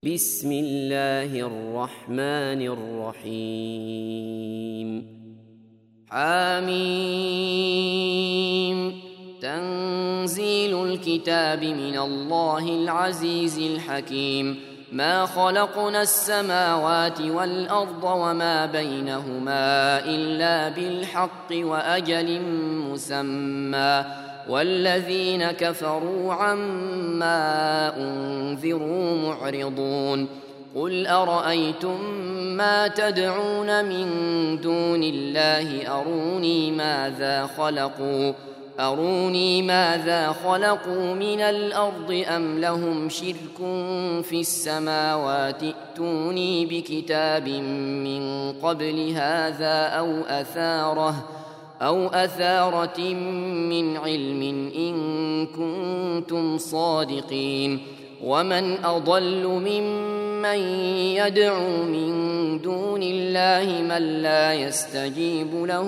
بسم الله الرحمن الرحيم حميم تنزيل الكتاب من الله العزيز الحكيم ما خلقنا السماوات والأرض وما بينهما إلا بالحق وأجل مسمى والذين كفروا عما أنذروا معرضون قل أرأيتم ما تدعون من دون الله أروني ماذا خلقوا من الأرض أم لهم شرك في السماوات ائتوني بكتاب من قبل هذا أو أثارة من علم إن كنتم صادقين ومن أضل ممن يدعو من دون الله من لا يستجيب له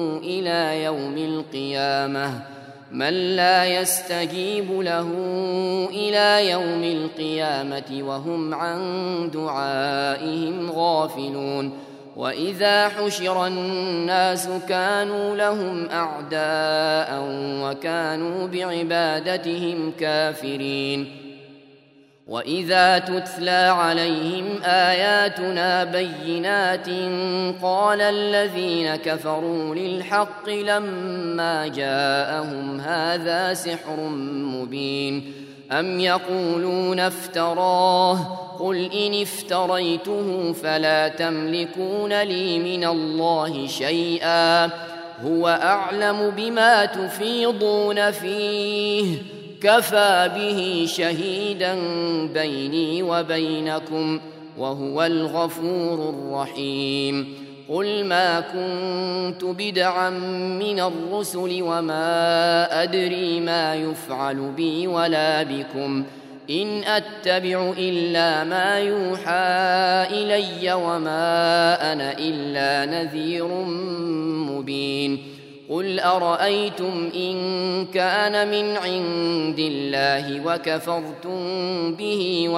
إلى يوم القيامة وهم عن دعائهم غافلون وإذا حشر الناس كانوا لهم أعداء وكانوا بعبادتهم كافرين وإذا تتلى عليهم آياتنا بينات قال الذين كفروا للحق لما جاءهم هذا سحر مبين أم يقولون افتراه قل إن افتريته فلا تملكون لي من الله شيئا هو أعلم بما تفيضون فيه كفى به شهيدا بيني وبينكم وهو الغفور الرحيم قل ما كنت بدعا من الرسل وما أدري ما يفعل بي ولا بكم إن أتبع إلا ما يوحى إلي وما أنا إلا نذير مبين قل أرأيتم إن كان من عند الله وكفرتم به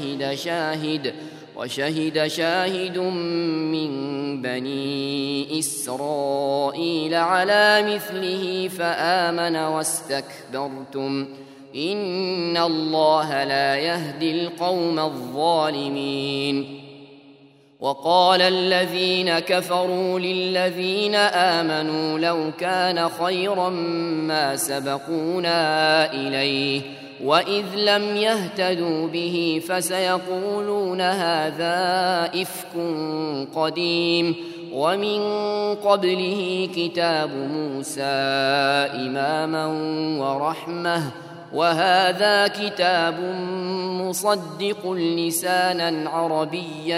وشهد شاهد من بني إسرائيل على مثله فآمن واستكبرتم إن الله لا يهدي القوم الظالمين وقال الذين كفروا للذين آمنوا لو كان خيرا ما سبقونا إليه وإذ لم يهتدوا به فسيقولون هذا إفك قديم ومن قبله كتاب موسى إماما ورحمة وهذا كتاب مصدق لسانا عربيا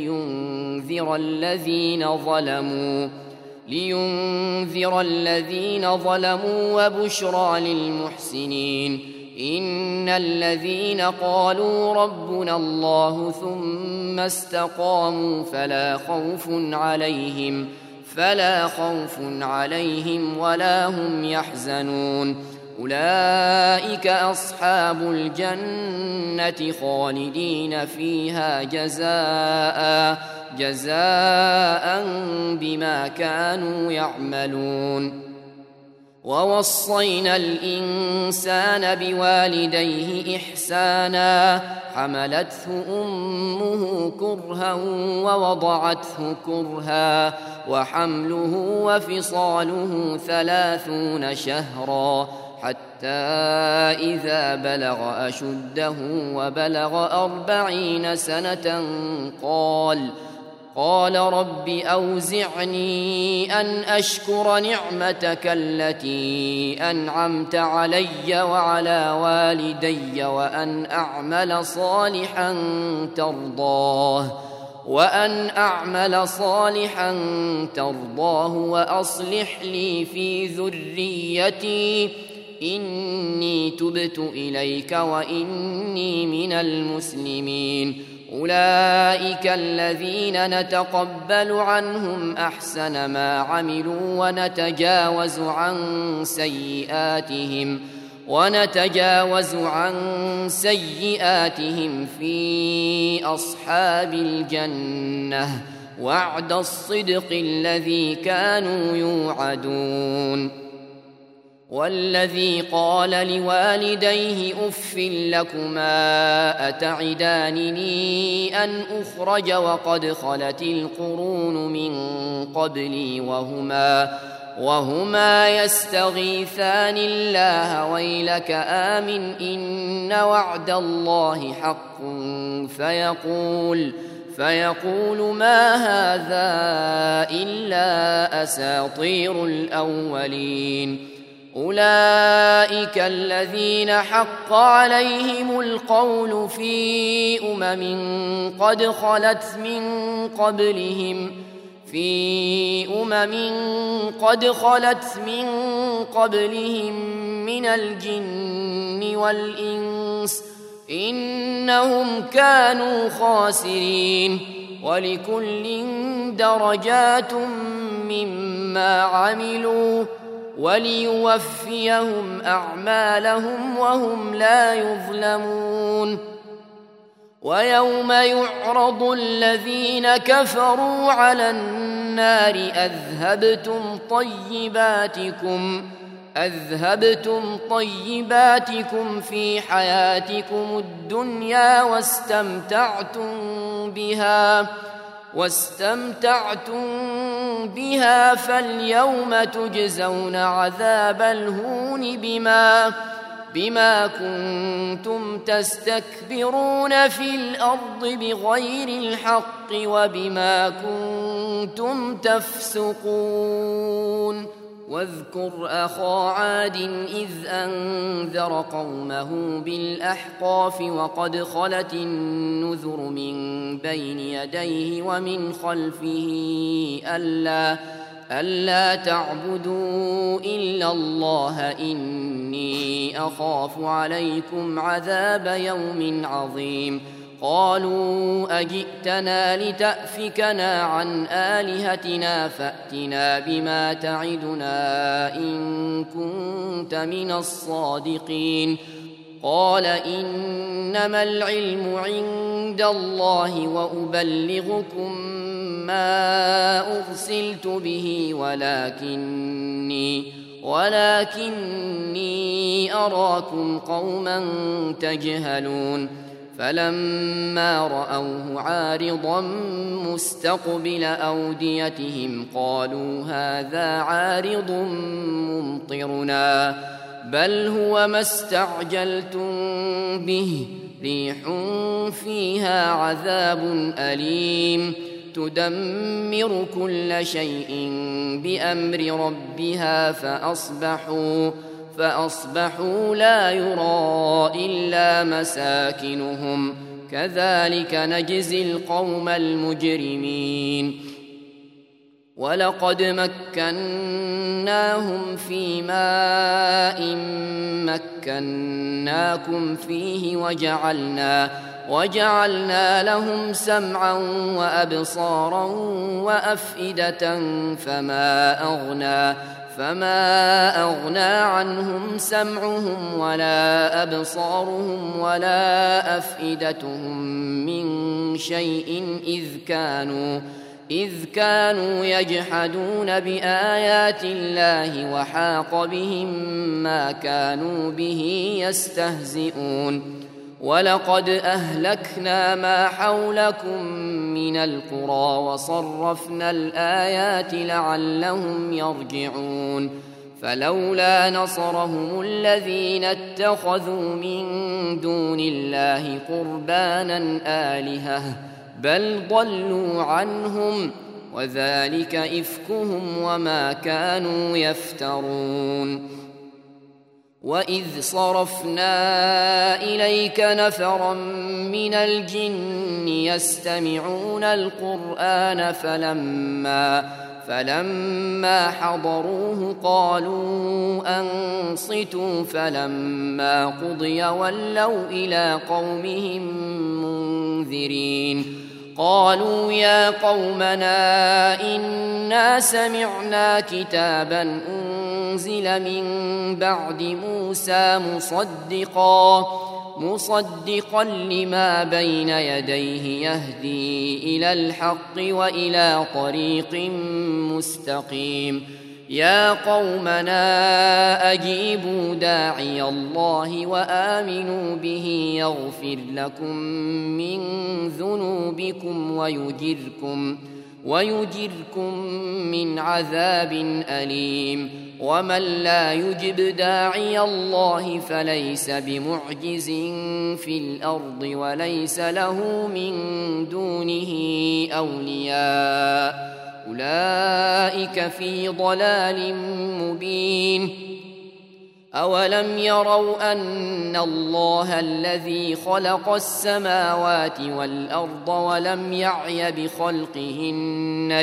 لينذر الذين ظلموا وبشرى للمحسنين إن الذين قالوا ربنا الله ثم استقاموا فلا خوف عليهم ولا هم يحزنون أولئك أصحاب الجنة خالدين فيها جزاء بما كانوا يعملون ووصينا الإنسان بوالديه إحسانا حملته أمه كرها ووضعته كرها وحمله وفصاله 30 شهرا حتى إذا بلغ أشده وبلغ 40 سنة قال رب أوزعني أن أشكر نعمتك التي أنعمت علي وعلى والدي وأن أعمل صالحا ترضاه وأصلح لي في ذريتي إني تبت إليك وإني من المسلمين أولئك الذين نتقبل عنهم أحسن ما عملوا ونتجاوز عن سيئاتهم ونتجاوز عن سيئاتهم في أصحاب الجنة وعد الصدق الذي كانوا يوعدون. والذي قال لوالديه أف لكما أتعدانني أن أخرج وقد خلت القرون من قبلي وهما يستغيثان الله ويلك آمن إن وعد الله حق فيقول ما هذا إلا أساطير الأولين. أولئك الذين حق عليهم القول في قد خلت من قبلهم من الجن والإنس إنهم كانوا خاسرين. ولكل درجات مما عملوا وليوفيهم أعمالهم وهم لا يظلمون. ويوم يعرض الذين كفروا على النار أذهبتم طيباتكم في حياتكم الدنيا واستمتعتم بها فاليوم تجزون عذاب الهون بما كنتم تستكبرون في الأرض بغير الحق وبما كنتم تفسقون. واذكر أخا عاد إذ أنذر قومه بالأحقاف وقد خلت النذر من بين يديه ومن خلفه ألا تعبدوا إلا الله إني أخاف عليكم عذاب يوم عظيم. قالوا أجئتنا لتأفكنا عن آلهتنا فأتنا بما تعدنا إن كنت من الصادقين. قال إنما العلم عند الله وأبلغكم ما أرسلت به ولكني أراكم قوما تجهلون. فلما رأوه عارضا مستقبل أوديتهم قالوا هذا عارض ممطرنا بل هو ما استعجلتم به ريح فيها عذاب أليم تدمر كل شيء بأمر ربها فأصبحوا لا يرى إلا مساكنهم كذلك نجزي القوم المجرمين. ولقد مكناهم في ماء مكناكم فيه وجعلنا لهم سمعا وأبصارا وأفئدة فما أغنى عنهم سمعهم ولا أبصارهم ولا أفئدتهم من شيء إذ كانوا يجحدون بآيات الله وحاق بهم ما كانوا به يستهزئون. ولقد أهلكنا ما حولكم من القرى وصرفنا الآيات لعلهم يرجعون. فلولا نصرهم الذين اتخذوا من دون الله قربانا آلهة بل ضلوا عنهم وذلك إفكهم وما كانوا يفترون. وإذ صرفنا إليك نفرا من الجن يستمعون القرآن فلما حضروه قالوا أنصتوا فلما قضي ولوا إلى قومهم منذرين. قالوا يا قومنا إنا سمعنا كتابا أنزل من بعد موسى مصدقا لما بين يديه يهدي إلى الحق وإلى طريق مستقيم يا قومنا أجيبوا داعي الله وآمنوا به يغفر لكم من ذنوبكم ويجركم من عذاب أليم ومن لا يجب داعي الله فليس بمعجز في الأرض وليس له من دونه أولياء أولئك في ضلال مبين أولم يروا أن الله الذي خلق السماوات والأرض ولم يعي بخلقهن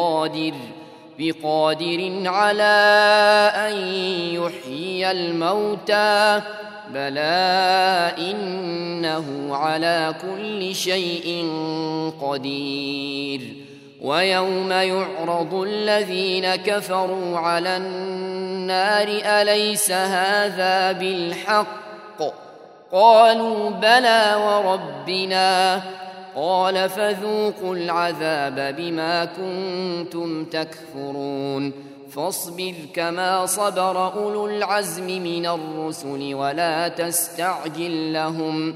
بقادر على أن يحيي الموتى بلى إنه على كل شيء قدير ويوم يعرض الذين كفروا على النار أليس هذا بالحق قالوا بلى وربنا قال فذوقوا العذاب بما كنتم تكفرون فاصبر كما صبر أولو العزم من الرسل ولا تستعجل لهم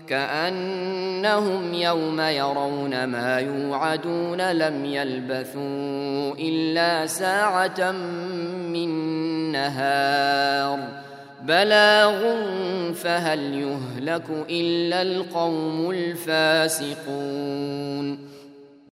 كأنهم يوم يرون ما يوعدون لم يلبثوا إلا ساعة من نهار بلاغ فهل يهلك إلا القوم الفاسقون